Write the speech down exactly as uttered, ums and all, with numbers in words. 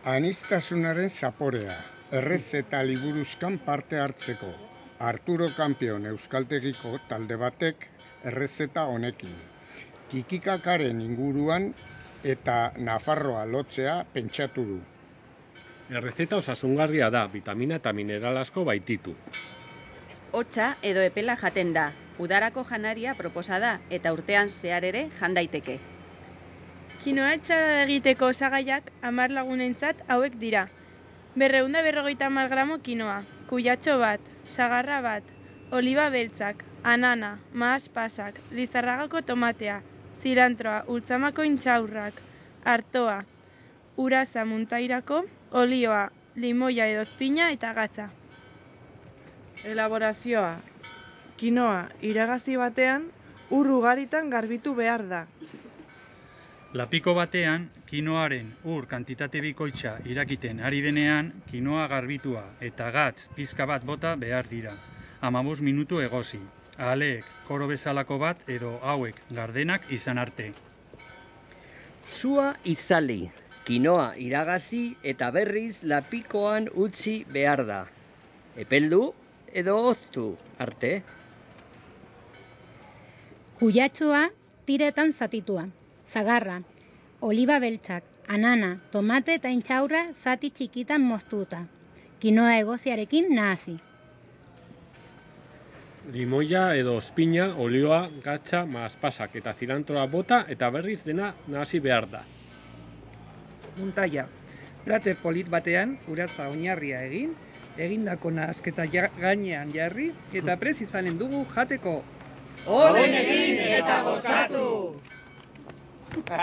Aniztasunaren zaporea, errezeta liburuzkan parte hartzeko. Arturo Kampion euskaltegiko talde batek errezeta honekin. Tikikakaren inguruan eta Nafarroa lotzea pentsatu du. Errezeta osasungarria da, vitamina eta mineral asko baititu. Hotza edo epela jaten da, udarako janaria proposa da eta urtean zehar ere jan daiteke. Kinoa etxada egiteko osagaiak hamar lagunentzat hauek dira. Berrehun eta berrogeita hamar gramo kinoa, kuiatxo bat, sagarra bat, oliba beltzak, anana, mahas pasak, lizarragako tomatea, zilantroa, ultzamako intxaurrak, artoa, uraza muntairako, olioa, limoia edo ezpina eta gatza. Elaborazioa. Kinoa iragazi batean ur ugaritan garbitu behar da. Lapiko batean, kinoaren ur kantitate bikoitza irakiten ari denean, kinoa garbitua eta gatz pizka bat bota behar dira. Hamabost minutu egosi. Aleek koro bezalako bat edo hauek gardenak izan arte. Sua itzali. Kinoa iragazi eta berriz lapikoan utzi behar da. Epeldu edo hoztu arte. Kuiatxoa tiretan zatitua. Zagarra, oliba beltzak, anana, tomate eta intxaurra zati txikitan moztuta. Kinoa egoziarekin nahasi. Limoia edo ozpina, olioa, gatza, mahaspasak eta zilantroa bota eta berriz dena nahasi behar da. Muntaia. Plater polit batean uratza oinarria egin, egindako nahasketa gainean jarri eta prest izanen dugu jateko. Olen egin eta gozatu!